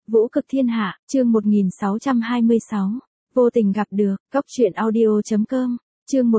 Vũ cực thiên hạ, chương 1626. Vô tình gặp được, Cốc truyện audio.com, chương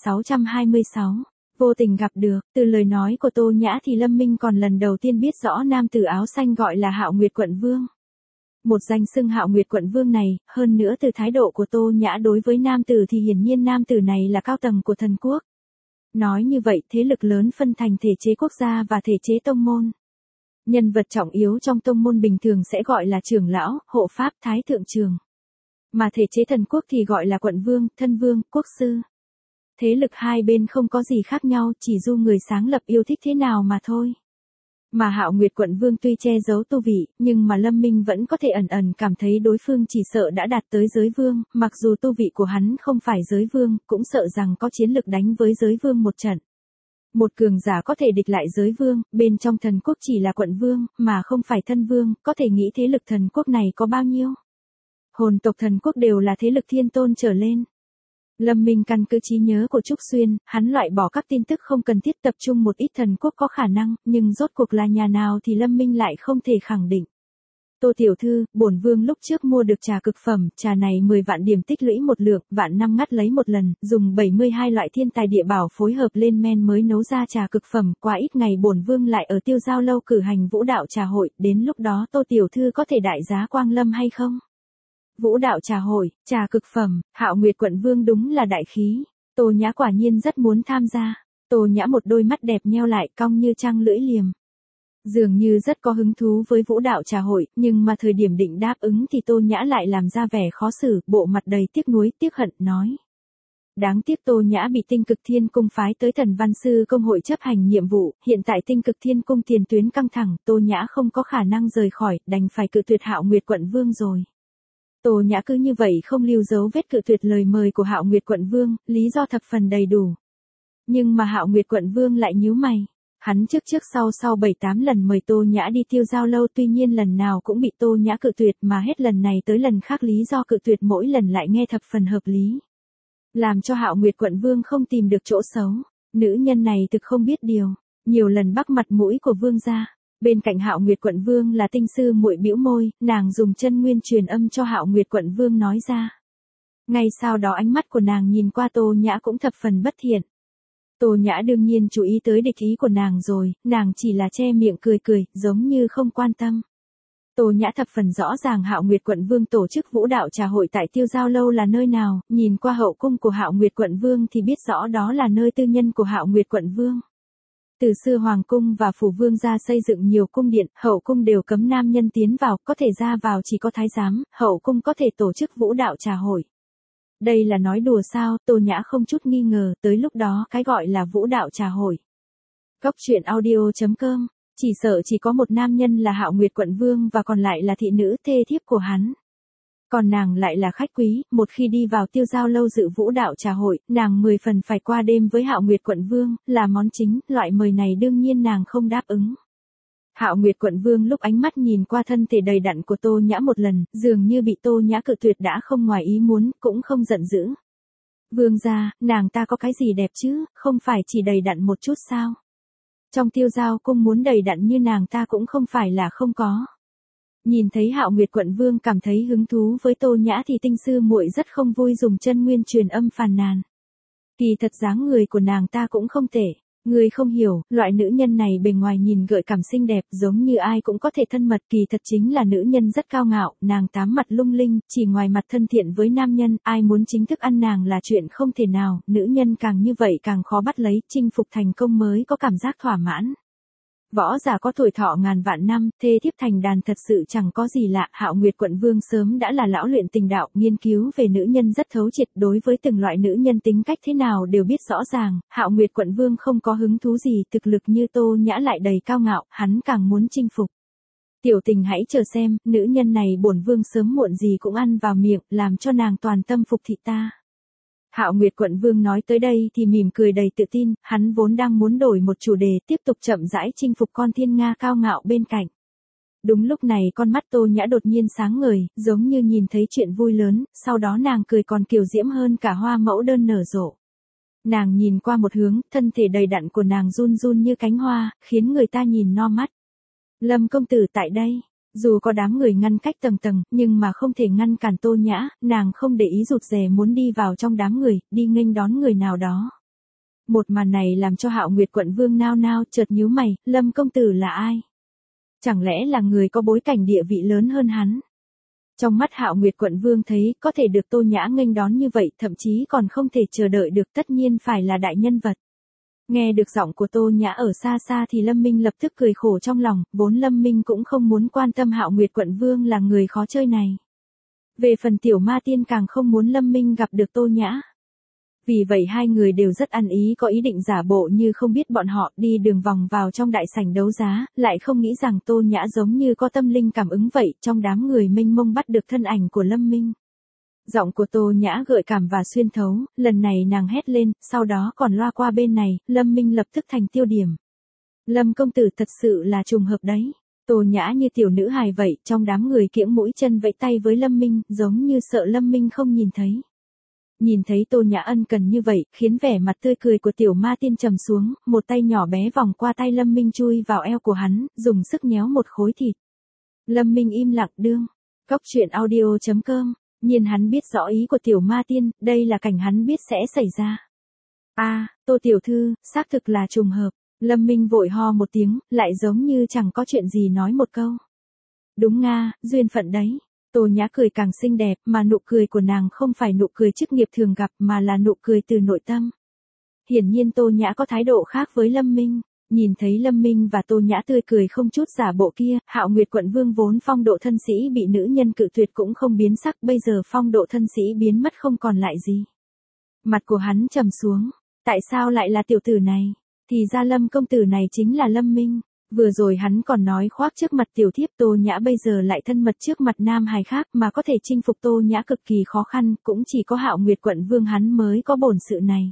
1626. Vô tình gặp được, từ lời nói của Tô Nhã thì Lâm Minh còn lần đầu tiên biết rõ nam tử áo xanh gọi là Hạo Nguyệt Quận Vương. Một danh xưng Hạo Nguyệt Quận Vương này, hơn nữa từ thái độ của Tô Nhã đối với nam tử thì hiển nhiên nam tử này là cao tầng của thần quốc. Nói như vậy, thế lực lớn phân thành thể chế quốc gia và thể chế tông môn. Nhân vật trọng yếu trong tông môn bình thường sẽ gọi là trưởng lão, hộ pháp, thái thượng trưởng. Mà thể chế thần quốc thì gọi là quận vương, thân vương, quốc sư. Thế lực hai bên không có gì khác nhau, chỉ du người sáng lập yêu thích thế nào mà thôi. Mà Hạo Nguyệt Quận Vương tuy che giấu tu vị, nhưng mà Lâm Minh vẫn có thể ẩn ẩn cảm thấy đối phương chỉ sợ đã đạt tới giới vương, mặc dù tu vị của hắn không phải giới vương, cũng sợ rằng có chiến lực đánh với giới vương một trận. Một cường giả có thể địch lại giới vương, bên trong thần quốc chỉ là quận vương, mà không phải thân vương, có thể nghĩ thế lực thần quốc này có bao nhiêu. Hồn tộc thần quốc đều là thế lực thiên tôn trở lên. Lâm Minh căn cứ trí nhớ của Trúc Xuyên, hắn loại bỏ các tin tức không cần thiết tập trung một ít thần quốc có khả năng, nhưng rốt cuộc là nhà nào thì Lâm Minh lại không thể khẳng định. Tô tiểu thư, bổn vương lúc trước mua được trà cực phẩm, trà này 10 vạn điểm tích lũy một lượng, vạn năm ngắt lấy một lần, dùng 72 loại thiên tài địa bảo phối hợp lên men mới nấu ra trà cực phẩm, qua ít ngày bổn vương lại ở Tiêu Giao lâu cử hành vũ đạo trà hội, đến lúc đó Tô tiểu thư có thể đại giá quang lâm hay không? Vũ đạo trà hội, trà cực phẩm, Hạo Nguyệt Quận Vương đúng là đại khí. Tô Nhã quả nhiên rất muốn tham gia. Tô Nhã một đôi mắt đẹp nheo lại cong như trăng lưỡi liềm. Dường như rất có hứng thú với vũ đạo trà hội, nhưng mà thời điểm định đáp ứng thì Tô Nhã lại làm ra vẻ khó xử, bộ mặt đầy tiếc nuối, tiếc hận, nói. Đáng tiếc Tô Nhã bị Tinh Cực Thiên Cung phái tới Thần Văn Sư Công hội chấp hành nhiệm vụ, hiện tại Tinh Cực Thiên Cung tiền tuyến căng thẳng, Tô Nhã không có khả năng rời khỏi, đành phải cự tuyệt Hạo Nguyệt Quận Vương rồi. Tô Nhã cứ như vậy không lưu dấu vết cự tuyệt lời mời của Hạo Nguyệt Quận Vương, lý do thập phần đầy đủ. Nhưng mà Hạo Nguyệt Quận Vương lại nhíu mày. Hắn trước sau 7-8 lần mời Tô Nhã đi Tiêu Giao lâu, tuy nhiên lần nào cũng bị Tô Nhã cự tuyệt, mà hết lần này tới lần khác lý do cự tuyệt mỗi lần lại nghe thập phần hợp lý. Làm cho Hạo Nguyệt Quận Vương không tìm được chỗ xấu. Nữ nhân này thực không biết điều, nhiều lần bắc mặt mũi của vương gia. Bên cạnh Hạo Nguyệt Quận Vương là Tinh sư muội bĩu môi, nàng dùng chân nguyên truyền âm cho Hạo Nguyệt Quận Vương nói ra. Ngay sau đó ánh mắt của nàng nhìn qua Tô Nhã cũng thập phần bất thiện. Tô Nhã đương nhiên chú ý tới địch ý của nàng rồi, nàng chỉ là che miệng cười cười, giống như không quan tâm. Tô Nhã thập phần rõ ràng Hạo Nguyệt Quận Vương tổ chức vũ đạo trà hội tại Tiêu Giao lâu là nơi nào, nhìn qua hậu cung của Hạo Nguyệt Quận Vương thì biết rõ đó là nơi tư nhân của Hạo Nguyệt Quận Vương. Từ xưa hoàng cung và phủ vương gia xây dựng nhiều cung điện, hậu cung đều cấm nam nhân tiến vào, có thể ra vào chỉ có thái giám, hậu cung có thể tổ chức vũ đạo trà hội. Đây là nói đùa sao? Tô Nhã không chút nghi ngờ, tới lúc đó cái gọi là vũ đạo trà hội. Cốc truyện audio.com, chỉ sợ chỉ có một nam nhân là Hạo Nguyệt Quận Vương và còn lại là thị nữ thê thiếp của hắn. Còn nàng lại là khách quý, một khi đi vào Tiêu Giao lâu dự vũ đạo trà hội, nàng 10 phần phải qua đêm với Hạo Nguyệt Quận Vương, là món chính, loại mời này đương nhiên nàng không đáp ứng. Hạo Nguyệt Quận Vương lúc ánh mắt nhìn qua thân thể đầy đặn của Tô Nhã một lần, dường như bị Tô Nhã cự tuyệt đã không ngoài ý muốn, cũng không giận dữ. Vương gia, nàng ta có cái gì đẹp chứ, không phải chỉ đầy đặn một chút sao? Trong Tiêu Giao cung muốn đầy đặn như nàng ta cũng không phải là không có. Nhìn thấy Hạo Nguyệt Quận Vương cảm thấy hứng thú với Tô Nhã thì Tinh sư muội rất không vui dùng chân nguyên truyền âm phàn nàn. Kỳ thật dáng người của nàng ta cũng không tệ. Người không hiểu, loại nữ nhân này bề ngoài nhìn gợi cảm xinh đẹp, giống như ai cũng có thể thân mật, kỳ thật chính là nữ nhân rất cao ngạo, nàng tám mặt lung linh, chỉ ngoài mặt thân thiện với nam nhân, ai muốn chính thức ăn nàng là chuyện không thể nào, nữ nhân càng như vậy càng khó bắt lấy, chinh phục thành công mới có cảm giác thỏa mãn. Võ giả có tuổi thọ ngàn vạn năm, thê thiếp thành đàn thật sự chẳng có gì lạ, Hạo Nguyệt Quận Vương sớm đã là lão luyện tình đạo, nghiên cứu về nữ nhân rất thấu triệt, đối với từng loại nữ nhân tính cách thế nào đều biết rõ ràng, Hạo Nguyệt Quận Vương không có hứng thú gì, thực lực như Tô Nhã lại đầy cao ngạo, hắn càng muốn chinh phục. Tiểu tình hãy chờ xem, nữ nhân này bổn vương sớm muộn gì cũng ăn vào miệng, làm cho nàng toàn tâm phục thị ta. Hạo Nguyệt Quận Vương nói tới đây thì mỉm cười đầy tự tin, hắn vốn đang muốn đổi một chủ đề tiếp tục chậm rãi chinh phục con thiên nga cao ngạo bên cạnh. Đúng lúc này con mắt Tô Nhã đột nhiên sáng ngời, giống như nhìn thấy chuyện vui lớn, sau đó nàng cười còn kiều diễm hơn cả hoa mẫu đơn nở rộ. Nàng nhìn qua một hướng, thân thể đầy đặn của nàng run run như cánh hoa, khiến người ta nhìn no mắt. Lâm công tử tại đây. Dù có đám người ngăn cách tầng tầng, nhưng mà không thể ngăn cản Tô Nhã, nàng không để ý rụt rè muốn đi vào trong đám người, đi nghênh đón người nào đó. Một màn này làm cho Hạo Nguyệt quận vương nao nao, chợt nhíu mày, Lâm công tử là ai? Chẳng lẽ là người có bối cảnh địa vị lớn hơn hắn? Trong mắt Hạo Nguyệt quận vương thấy, có thể được Tô Nhã nghênh đón như vậy, thậm chí còn không thể chờ đợi được, tất nhiên phải là đại nhân vật. Nghe được giọng của Tô Nhã ở xa xa thì Lâm Minh lập tức cười khổ trong lòng, vốn Lâm Minh cũng không muốn quan tâm Hạo Nguyệt quận vương là người khó chơi này. Về phần Tiểu Ma Tiên càng không muốn Lâm Minh gặp được Tô Nhã. Vì vậy hai người đều rất ăn ý, có ý định giả bộ như không biết bọn họ, đi đường vòng vào trong đại sảnh đấu giá, lại không nghĩ rằng Tô Nhã giống như có tâm linh cảm ứng vậy, trong đám người mênh mông bắt được thân ảnh của Lâm Minh. Giọng của Tô Nhã gợi cảm và xuyên thấu, lần này nàng hét lên, sau đó còn loa qua bên này, Lâm Minh lập tức thành tiêu điểm. Lâm công tử thật sự là trùng hợp đấy. Tô Nhã như tiểu nữ hài vậy, trong đám người kiễng mũi chân vẫy tay với Lâm Minh, giống như sợ Lâm Minh không nhìn thấy. Nhìn thấy Tô Nhã ân cần như vậy, khiến vẻ mặt tươi cười của Tiểu Ma Tiên trầm xuống, một tay nhỏ bé vòng qua tay Lâm Minh chui vào eo của hắn, dùng sức nhéo một khối thịt. Lâm Minh im lặng đương. Cóc truyện audio.com. Nhiên hắn biết rõ ý của Tiểu Ma Tiên, đây là cảnh hắn biết sẽ xảy ra. Tô tiểu thư, xác thực là trùng hợp. Lâm Minh vội ho một tiếng, lại giống như chẳng có chuyện gì nói một câu. Đúng nga, duyên phận đấy. Tô Nhã cười càng xinh đẹp, mà nụ cười của nàng không phải nụ cười chức nghiệp thường gặp mà là nụ cười từ nội tâm. Hiển nhiên Tô Nhã có thái độ khác với Lâm Minh. Nhìn thấy Lâm Minh và Tô Nhã tươi cười không chút giả bộ kia, Hạo Nguyệt quận vương vốn phong độ thân sĩ bị nữ nhân cự tuyệt cũng không biến sắc, bây giờ phong độ thân sĩ biến mất không còn lại gì. Mặt của hắn trầm xuống, tại sao lại là tiểu tử này? Thì ra Lâm công tử này chính là Lâm Minh. Vừa rồi hắn còn nói khoác trước mặt tiểu thiếp, Tô Nhã bây giờ lại thân mật trước mặt nam hài khác, mà có thể chinh phục Tô Nhã cực kỳ khó khăn, cũng chỉ có Hạo Nguyệt quận vương hắn mới có bổn sự này.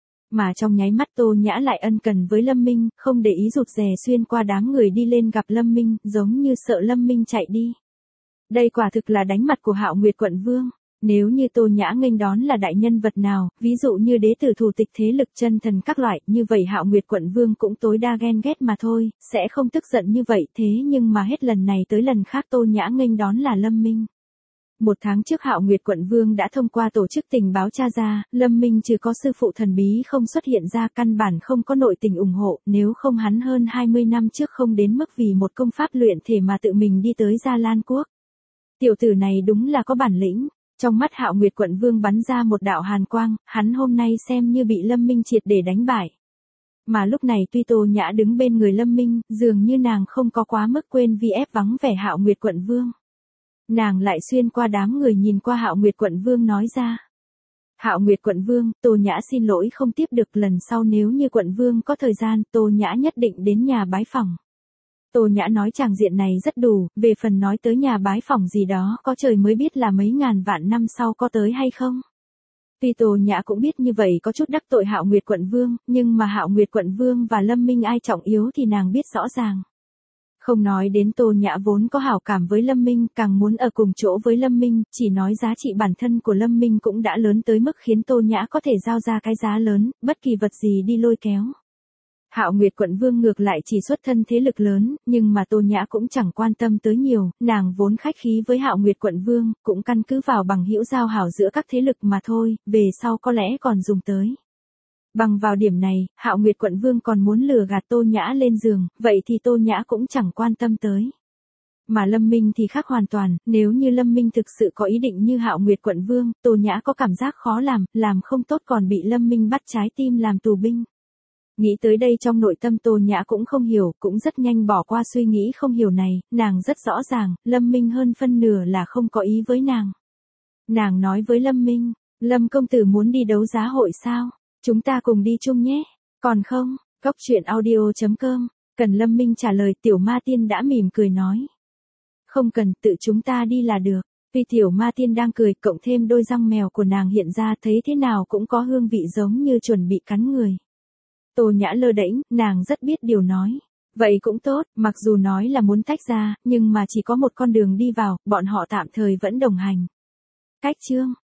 Mà trong nháy mắt Tô Nhã lại ân cần với Lâm Minh, không để ý rụt rè xuyên qua đám người đi lên gặp Lâm Minh, giống như sợ Lâm Minh chạy đi. Đây quả thực là đánh mặt của Hạo Nguyệt quận vương. Nếu như Tô Nhã nghênh đón là đại nhân vật nào, ví dụ như đế tử thủ tịch thế lực chân thần các loại, như vậy Hạo Nguyệt quận vương cũng tối đa ghen ghét mà thôi, sẽ không tức giận như vậy, thế nhưng mà hết lần này tới lần khác Tô Nhã nghênh đón là Lâm Minh. Một tháng trước Hạo Nguyệt quận vương đã thông qua tổ chức tình báo tra ra, Lâm Minh trừ có sư phụ thần bí không xuất hiện ra, căn bản không có nội tình ủng hộ, nếu không hắn hơn 20 năm trước không đến mức vì một công pháp luyện thể mà tự mình đi tới Gia Lan Quốc. Tiểu tử này đúng là có bản lĩnh. Trong mắt Hạo Nguyệt quận vương bắn ra một đạo hàn quang, hắn hôm nay xem như bị Lâm Minh triệt để đánh bại. Mà lúc này tuy Tô Nhã đứng bên người Lâm Minh, dường như nàng không có quá mức quên vi ép vắng vẻ Hạo Nguyệt quận vương. Nàng lại xuyên qua đám người nhìn qua Hạo Nguyệt quận vương nói ra. Hạo Nguyệt quận vương, Tô Nhã xin lỗi không tiếp được, lần sau nếu như quận vương có thời gian, Tô Nhã nhất định đến nhà bái phỏng. Tô Nhã nói tràng diện này rất đủ, về phần nói tới nhà bái phỏng gì đó, có trời mới biết là mấy ngàn vạn năm sau có tới hay không. Tuy Tô Nhã cũng biết như vậy có chút đắc tội Hạo Nguyệt quận vương, nhưng mà Hạo Nguyệt quận vương và Lâm Minh ai trọng yếu thì nàng biết rõ ràng. Không nói đến Tô Nhã vốn có hảo cảm với Lâm Minh, càng muốn ở cùng chỗ với Lâm Minh, chỉ nói giá trị bản thân của Lâm Minh cũng đã lớn tới mức khiến Tô Nhã có thể giao ra cái giá lớn, bất kỳ vật gì đi lôi kéo. Hạo Nguyệt quận vương ngược lại chỉ xuất thân thế lực lớn, nhưng mà Tô Nhã cũng chẳng quan tâm tới nhiều, nàng vốn khách khí với Hạo Nguyệt quận vương, cũng căn cứ vào bằng hữu giao hảo giữa các thế lực mà thôi, về sau có lẽ còn dùng tới. Bằng vào điểm này, Hạo Nguyệt quận vương còn muốn lừa gạt Tô Nhã lên giường, vậy thì Tô Nhã cũng chẳng quan tâm tới. Mà Lâm Minh thì khác hoàn toàn, nếu như Lâm Minh thực sự có ý định như Hạo Nguyệt quận vương, Tô Nhã có cảm giác khó làm không tốt còn bị Lâm Minh bắt trái tim làm tù binh. Nghĩ tới đây trong nội tâm Tô Nhã cũng không hiểu, cũng rất nhanh bỏ qua suy nghĩ không hiểu này, nàng rất rõ ràng, Lâm Minh hơn phân nửa là không có ý với nàng. Nàng nói với Lâm Minh, Lâm công tử muốn đi đấu giá hội sao? Chúng ta cùng đi chung nhé. Còn không, cóc truyện audio.com. Cần Lâm Minh trả lời, Tiểu Ma Tiên đã mỉm cười nói. Không cần, tự chúng ta đi là được. Vì Tiểu Ma Tiên đang cười, cộng thêm đôi răng mèo của nàng hiện ra, thấy thế nào cũng có hương vị giống như chuẩn bị cắn người. Tô Nhã lơ đễnh, nàng rất biết điều nói. Vậy cũng tốt, mặc dù nói là muốn tách ra, nhưng mà chỉ có một con đường đi vào, bọn họ tạm thời vẫn đồng hành. Cách chương